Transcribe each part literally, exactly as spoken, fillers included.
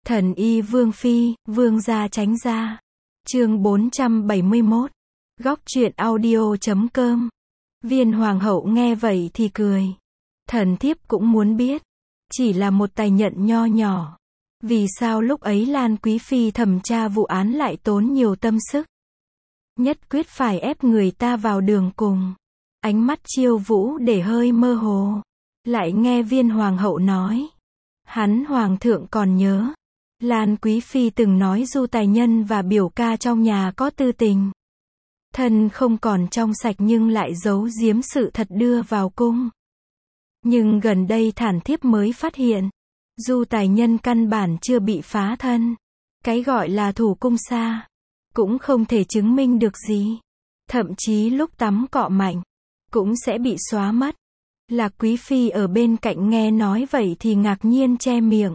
Thần y Vương Phi, Vương gia tránh ra. Chương bốn trăm bảy mươi mốt. Góc truyện audio chấm com. Viên hoàng hậu nghe vậy thì cười. Thần thiếp cũng muốn biết. Chỉ là một tài nhận nho nhỏ. Vì sao lúc ấy Lan Quý Phi thẩm tra vụ án lại tốn nhiều tâm sức? Nhất quyết phải ép người ta vào đường cùng. Ánh mắt Chiêu Vũ để hơi mơ hồ. Lại nghe viên hoàng hậu nói. Hắn hoàng thượng còn nhớ. Lan Quý Phi từng nói Du Tài Nhân và biểu ca trong nhà có tư tình. Thân không còn trong sạch nhưng lại giấu giếm sự thật đưa vào cung. Nhưng gần đây thản thiếp mới phát hiện. Du Tài Nhân căn bản chưa bị phá thân. Cái gọi là thủ cung xa. Cũng không thể chứng minh được gì. Thậm chí lúc tắm cọ mạnh. Cũng sẽ bị xóa mất. Lạc Quý Phi ở bên cạnh nghe nói vậy thì ngạc nhiên che miệng.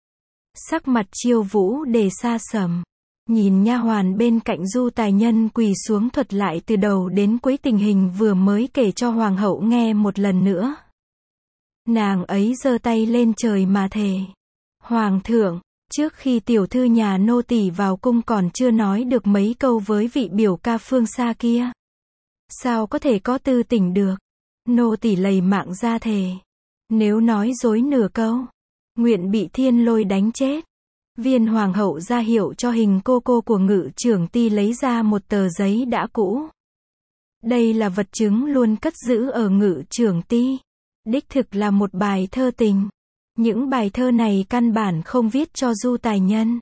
Sắc mặt Chiêu Vũ để xa sầm. Nhìn nha hoàn bên cạnh Du Tài Nhân quỳ xuống thuật lại từ đầu đến cuối tình hình vừa mới kể cho hoàng hậu nghe một lần nữa. Nàng ấy giơ tay lên trời mà thề. Hoàng thượng, trước khi tiểu thư nhà nô tỳ vào cung còn chưa nói được mấy câu với vị biểu ca phương xa kia. Sao có thể có tư tình được? Nô tỳ lầy mạng ra thề. Nếu nói dối nửa câu, nguyện bị thiên lôi đánh chết. Viên hoàng hậu ra hiệu cho hình cô cô của Ngự Trưởng Ty lấy ra một tờ giấy đã cũ. Đây là vật chứng luôn cất giữ ở Ngự Trưởng Ty. Đích thực là một bài thơ tình. Những bài thơ này căn bản không viết cho Du Tài Nhân,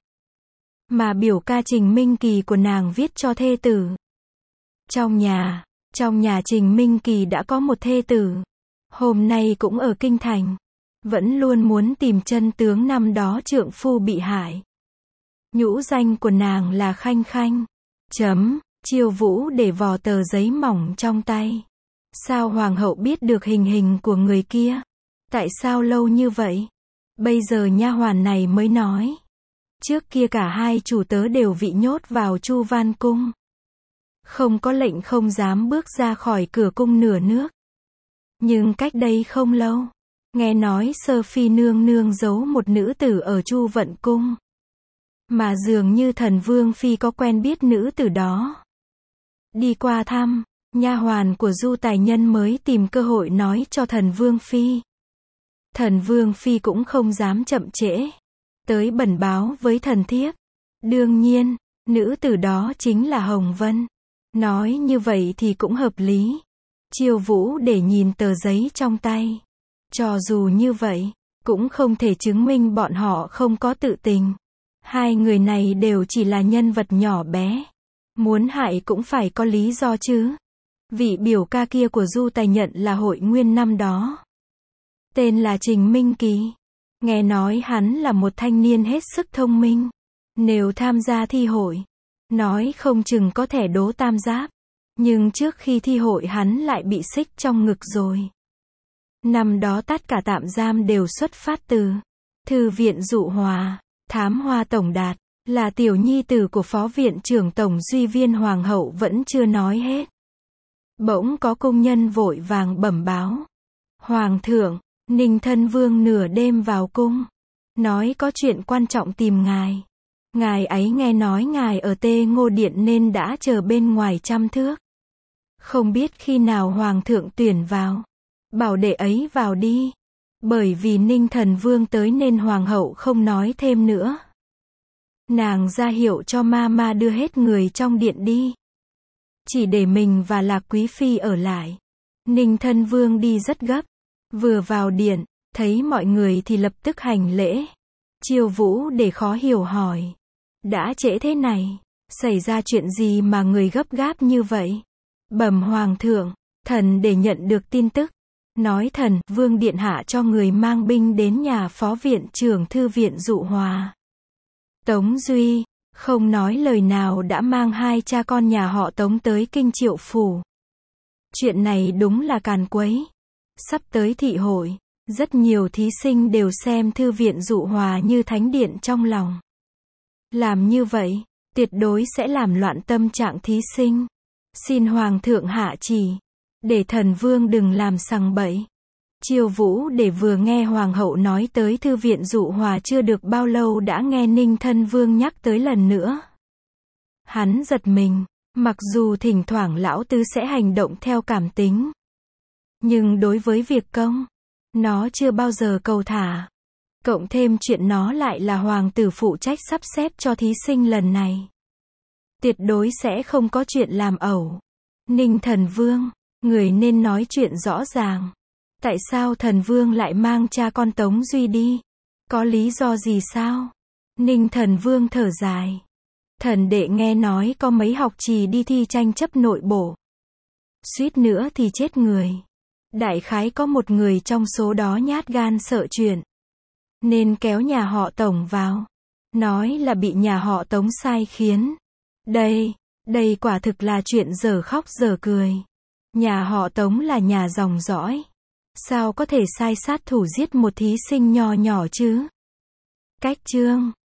mà biểu ca Trình Minh Kỳ của nàng viết cho thê tử. Trong nhà, trong nhà Trình Minh Kỳ đã có một thê tử. Hôm nay cũng ở Kinh Thành. Vẫn luôn muốn tìm chân tướng năm đó trượng phu bị hại. Nhũ danh của nàng là Khanh Khanh. Chấm, Chiêu Vũ để vò tờ giấy mỏng trong tay. Sao hoàng hậu biết được hình hình của người kia? Tại sao lâu như vậy? Bây giờ nha hoàn này mới nói. Trước kia cả hai chủ tớ đều bị nhốt vào Chu Van Cung. Không có lệnh không dám bước ra khỏi cửa cung nửa nước. Nhưng cách đây không lâu, nghe nói Sơ Phi nương nương giấu một nữ tử ở Chu Vận Cung. Mà dường như Thần Vương Phi có quen biết nữ tử đó. Đi qua thăm, nha hoàn của Du Tài Nhân mới tìm cơ hội nói cho Thần Vương Phi. Thần Vương Phi cũng không dám chậm trễ. Tới bẩm báo với thần thiếp. Đương nhiên, nữ tử đó chính là Hồng Vân. Nói như vậy thì cũng hợp lý. Chiêu Vũ để nhìn tờ giấy trong tay. Cho dù như vậy, cũng không thể chứng minh bọn họ không có tự tình. Hai người này đều chỉ là nhân vật nhỏ bé. Muốn hại cũng phải có lý do chứ. Vị biểu ca kia của Du Tài Nhận là Hội Nguyên năm đó. Tên là Trình Minh Kỳ. Nghe nói hắn là một thanh niên hết sức thông minh. Nếu tham gia thi hội, nói không chừng có thể đỗ tam giáp. Nhưng trước khi thi hội hắn lại bị xích trong ngực rồi. Năm đó tất cả tạm giam đều xuất phát từ Thư viện Dụ Hòa, Thám Hoa Tổng Đạt, là tiểu nhi tử của Phó Viện trưởng Tổng Duy Viên Hoàng hậu vẫn chưa nói hết. Bỗng có công nhân vội vàng bẩm báo. Hoàng thượng, Ninh Thân Vương nửa đêm vào cung. Nói có chuyện quan trọng tìm ngài. Ngài ấy nghe nói ngài ở Tê Ngô Điện nên đã chờ bên ngoài trăm thước. Không biết khi nào Hoàng thượng tuyển vào. Bảo đệ ấy vào đi. Bởi vì Ninh Thần Vương tới nên Hoàng hậu không nói thêm nữa. Nàng ra hiệu cho ma ma đưa hết người trong điện đi. Chỉ để mình và Lạc Quý Phi ở lại. Ninh Thân Vương đi rất gấp. Vừa vào điện, thấy mọi người thì lập tức hành lễ. Chiêu Vũ để khó hiểu hỏi. Đã trễ thế này, xảy ra chuyện gì mà người gấp gáp như vậy? Bẩm Hoàng thượng, thần để nhận được tin tức. Nói Thần Vương điện hạ cho người mang binh đến nhà Phó Viện trưởng Thư viện Dụ Hòa. Tống Duy, không nói lời nào đã mang hai cha con nhà họ Tống tới Kinh Triệu Phủ. Chuyện này đúng là càn quấy. Sắp tới thị hội, rất nhiều thí sinh đều xem Thư viện Dụ Hòa như thánh điện trong lòng. Làm như vậy, tuyệt đối sẽ làm loạn tâm trạng thí sinh. Xin Hoàng thượng hạ chỉ, để Thần Vương đừng làm sằng bậy. Chiêu Vũ để vừa nghe hoàng hậu nói tới thư viện dụ hòa chưa được bao lâu đã nghe Ninh Thân Vương nhắc tới lần nữa. Hắn giật mình, mặc dù thỉnh thoảng lão tứ sẽ hành động theo cảm tính. Nhưng đối với việc công, nó chưa bao giờ cầu thả. Cộng thêm chuyện nó lại là hoàng tử phụ trách sắp xếp cho thí sinh lần này. Tuyệt đối sẽ không có chuyện làm ẩu. Ninh Thần Vương, người nên nói chuyện rõ ràng. Tại sao thần vương lại mang cha con Tống Duy đi? Có lý do gì sao? Ninh Thần Vương thở dài. Thần đệ nghe nói có mấy học trì đi thi tranh chấp nội bộ. Suýt nữa thì chết người. Đại khái có một người trong số đó nhát gan sợ chuyện. Nên kéo nhà họ Tống vào. Nói là bị nhà họ Tống sai khiến. Đây, đây quả thực là chuyện dở khóc dở cười. Nhà họ Tống là nhà dòng dõi. Sao có thể sai sát thủ giết một thí sinh nho nhỏ chứ? Cách chương